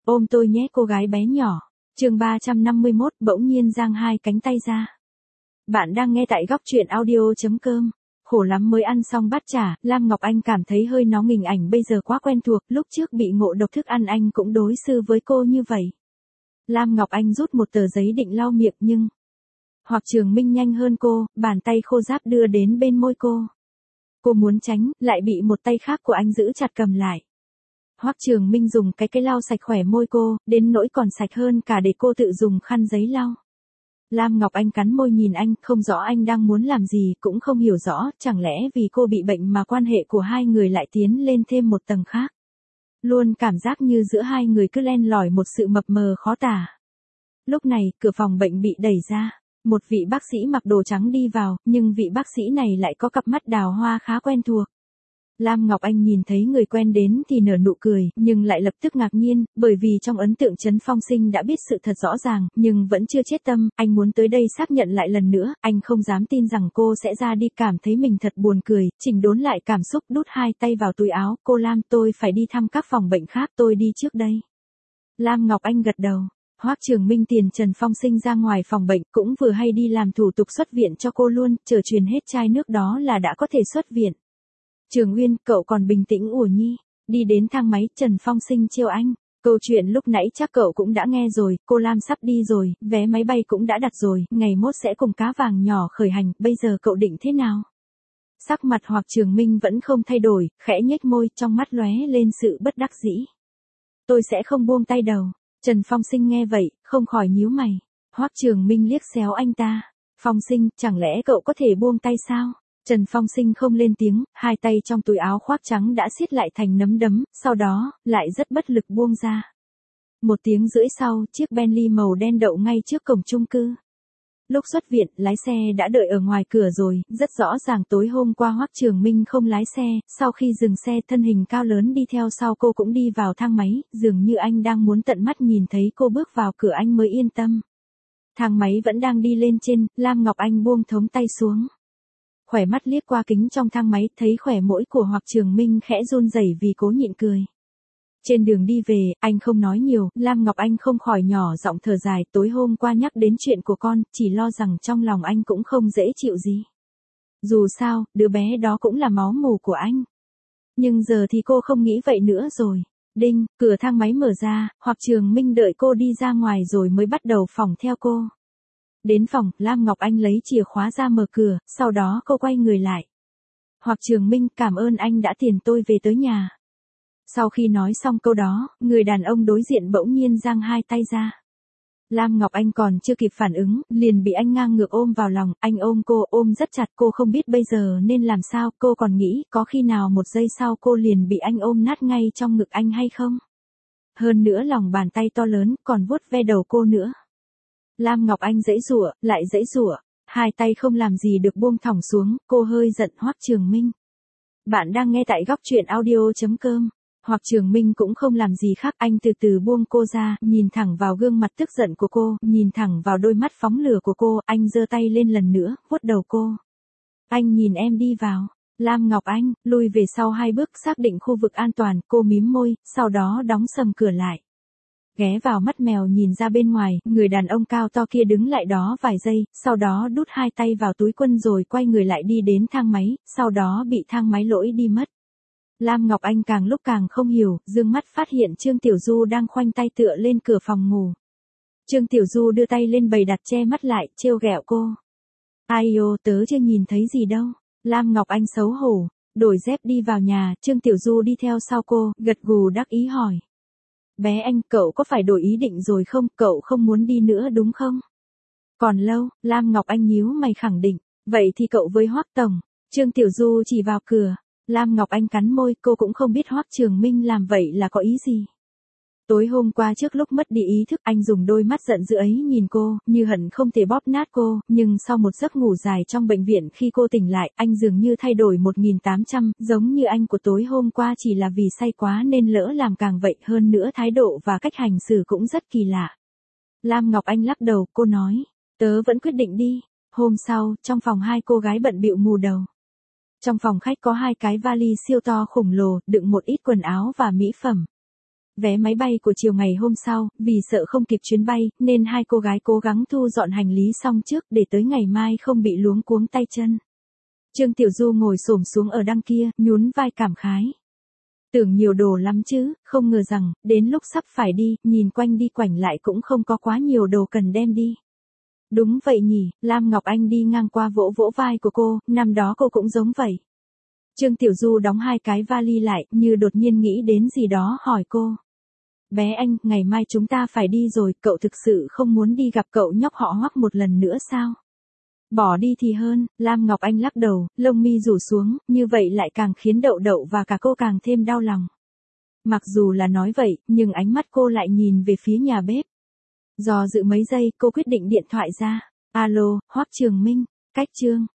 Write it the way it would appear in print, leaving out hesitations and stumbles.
Ôm tôi nhé cô gái bé nhỏ. Chương 351 bỗng nhiên giang hai cánh tay ra. Bạn đang nghe tại góc truyện audio.com. Khổ lắm mới ăn xong bát chả, Lam Ngọc Anh cảm thấy hơi nóng, hình ảnh bây giờ quá quen thuộc, lúc trước bị ngộ độc thức ăn anh cũng đối xử với cô như vậy. Lam Ngọc Anh rút một tờ giấy định lau miệng nhưng Hoặc Trường Minh nhanh hơn cô, bàn tay khô ráp đưa đến bên môi cô. Cô muốn tránh, lại bị một tay khác của anh giữ chặt cầm lại. Hoắc Trường Minh dùng cái lau sạch khỏe môi cô, đến nỗi còn sạch hơn cả để cô tự dùng khăn giấy lau. Lam Ngọc Anh cắn môi nhìn anh, không rõ anh đang muốn làm gì, cũng không hiểu rõ, chẳng lẽ vì cô bị bệnh mà quan hệ của hai người lại tiến lên thêm một tầng khác. Luôn cảm giác như giữa hai người cứ len lỏi một sự mập mờ khó tả. Lúc này, cửa phòng bệnh bị đẩy ra. Một vị bác sĩ mặc đồ trắng đi vào, nhưng vị bác sĩ này lại có cặp mắt đào hoa khá quen thuộc. Lam Ngọc Anh nhìn thấy người quen đến thì nở nụ cười, nhưng lại lập tức ngạc nhiên, bởi vì trong ấn tượng Trấn Phong Sinh đã biết sự thật rõ ràng, nhưng vẫn chưa chết tâm, anh muốn tới đây xác nhận lại lần nữa, anh không dám tin rằng cô sẽ ra đi, cảm thấy mình thật buồn cười, chỉnh đốn lại cảm xúc, đút hai tay vào túi áo, cô Lam, tôi phải đi thăm các phòng bệnh khác, tôi đi trước đây. Lam Ngọc Anh gật đầu. Hoắc Trường Minh tiền Trần Phong Sinh ra ngoài phòng bệnh, cũng vừa hay đi làm thủ tục xuất viện cho cô luôn, chờ truyền hết chai nước đó là đã có thể xuất viện. Trường Uyên, cậu còn bình tĩnh ủa nhi. Đi đến thang máy, Trần Phong Sinh trêu anh. Câu chuyện lúc nãy chắc cậu cũng đã nghe rồi, cô Lam sắp đi rồi, vé máy bay cũng đã đặt rồi, ngày mốt sẽ cùng cá vàng nhỏ khởi hành, bây giờ cậu định thế nào? Sắc mặt Hoắc Trường Minh vẫn không thay đổi, khẽ nhếch môi, trong mắt lóe lên sự bất đắc dĩ. Tôi sẽ không buông tay đầu. Trần Phong Sinh nghe vậy, không khỏi nhíu mày. Hoắc Trường Minh liếc xéo anh ta. Phong Sinh, chẳng lẽ cậu có thể buông tay sao? Trần Phong Sinh không lên tiếng, hai tay trong túi áo khoác trắng đã siết lại thành nắm đấm, sau đó, lại rất bất lực buông ra. 1 tiếng rưỡi sau, chiếc Bentley màu đen đậu ngay trước cổng chung cư. Lúc xuất viện, lái xe đã đợi ở ngoài cửa rồi, rất rõ ràng tối hôm qua Hoắc Trường Minh không lái xe, sau khi dừng xe thân hình cao lớn đi theo sau cô cũng đi vào thang máy, dường như anh đang muốn tận mắt nhìn thấy cô bước vào cửa anh mới yên tâm. Thang máy vẫn đang đi lên trên, Lam Ngọc Anh buông thống tay xuống. Khỏe mắt liếc qua kính trong thang máy, thấy khỏe mũi của Hoắc Trường Minh khẽ run rẩy vì cố nhịn cười. Trên đường đi về, anh không nói nhiều, Lam Ngọc Anh không khỏi nhỏ giọng thở dài, tối hôm qua nhắc đến chuyện của con, chỉ lo rằng trong lòng anh cũng không dễ chịu gì. Dù sao, đứa bé đó cũng là máu mủ của anh. Nhưng giờ thì cô không nghĩ vậy nữa rồi. Đinh, cửa thang máy mở ra, Hoắc Trường Minh đợi cô đi ra ngoài rồi mới bắt đầu phòng theo cô. Đến phòng, Lam Ngọc Anh lấy chìa khóa ra mở cửa, sau đó cô quay người lại. Hoắc Trường Minh, cảm ơn anh đã tiền tôi về tới nhà. Sau khi nói xong câu đó, người đàn ông đối diện bỗng nhiên giang hai tay ra. Lam Ngọc Anh còn chưa kịp phản ứng, liền bị anh ngang ngược ôm vào lòng, anh ôm cô, ôm rất chặt, cô không biết bây giờ nên làm sao, cô còn nghĩ, có khi nào 1 giây sau cô liền bị anh ôm nát ngay trong ngực anh hay không? Hơn nữa lòng bàn tay to lớn, còn vuốt ve đầu cô nữa. Lam Ngọc Anh giãy giụa, lại giãy giụa, hai tay không làm gì được buông thõng xuống, cô hơi giận Hoắc Trường Minh. Bạn đang nghe tại góc truyện audio.com. Hoắc Trường Minh cũng không làm gì khác, anh từ từ buông cô ra, nhìn thẳng vào gương mặt tức giận của cô, nhìn thẳng vào đôi mắt phóng lửa của cô, anh giơ tay lên lần nữa, vuốt đầu cô. Anh nhìn em đi vào. Lam Ngọc Anh, lùi về sau 2 bước xác định khu vực an toàn, cô mím môi, sau đó đóng sầm cửa lại. Ghé vào mắt mèo nhìn ra bên ngoài, người đàn ông cao to kia đứng lại đó vài giây, sau đó đút hai tay vào túi quần rồi quay người lại đi đến thang máy, sau đó bị thang máy lỗi đi mất. Lam Ngọc Anh càng lúc càng không hiểu, dương mắt phát hiện Trương Tiểu Du đang khoanh tay tựa lên cửa phòng ngủ. Trương Tiểu Du đưa tay lên bày đặt che mắt lại, trêu ghẹo cô. Ai ô, tớ chưa nhìn thấy gì đâu. Lam Ngọc Anh xấu hổ, đổi dép đi vào nhà, Trương Tiểu Du đi theo sau cô, gật gù đắc ý hỏi. Bé anh, cậu có phải đổi ý định rồi không, cậu không muốn đi nữa đúng không? Còn lâu, Lam Ngọc Anh nhíu mày khẳng định, vậy thì cậu với Hoắc tổng. Trương Tiểu Du chỉ vào cửa. Lam Ngọc Anh cắn môi, cô cũng không biết Hoắc Trường Minh làm vậy là có ý gì. Tối hôm qua trước lúc mất đi ý thức, anh dùng đôi mắt giận dữ ấy nhìn cô, như hận không thể bóp nát cô, nhưng sau một giấc ngủ dài trong bệnh viện khi cô tỉnh lại, anh dường như thay đổi 1800, giống như anh của tối hôm qua chỉ là vì say quá nên lỡ làm càng vậy, hơn nữa thái độ và cách hành xử cũng rất kỳ lạ. Lam Ngọc Anh lắc đầu, cô nói, tớ vẫn quyết định đi. Hôm sau, trong phòng 2 cô gái bận bịu mù đầu. Trong phòng khách có 2 cái vali siêu to khổng lồ, đựng một ít quần áo và mỹ phẩm. vé máy bay của chiều ngày hôm sau, vì sợ không kịp chuyến bay, nên hai cô gái cố gắng thu dọn hành lý xong trước để tới ngày mai không bị luống cuống tay chân. Trương Tiểu Du ngồi xổm xuống ở đằng kia, nhún vai cảm khái. Tưởng nhiều đồ lắm chứ, không ngờ rằng, đến lúc sắp phải đi, nhìn quanh đi quảnh lại cũng không có quá nhiều đồ cần đem đi. Đúng vậy nhỉ, Lam Ngọc Anh đi ngang qua vỗ vỗ vai của cô, năm đó cô cũng giống vậy. Trương Tiểu Du đóng hai cái vali lại, như đột nhiên nghĩ đến gì đó hỏi cô. Bé Anh, ngày mai chúng ta phải đi rồi, cậu thực sự không muốn đi gặp cậu nhóc họ Hoắc một lần nữa sao? Bỏ đi thì hơn, Lam Ngọc Anh lắc đầu, lông mi rủ xuống, như vậy lại càng khiến Đậu Đậu và cả cô càng thêm đau lòng. Mặc dù là nói vậy, nhưng ánh mắt cô lại nhìn về phía nhà bếp. Do dự mấy giây, cô quyết định điện thoại ra. Alo, Hoắc Trường Minh, cách Trương.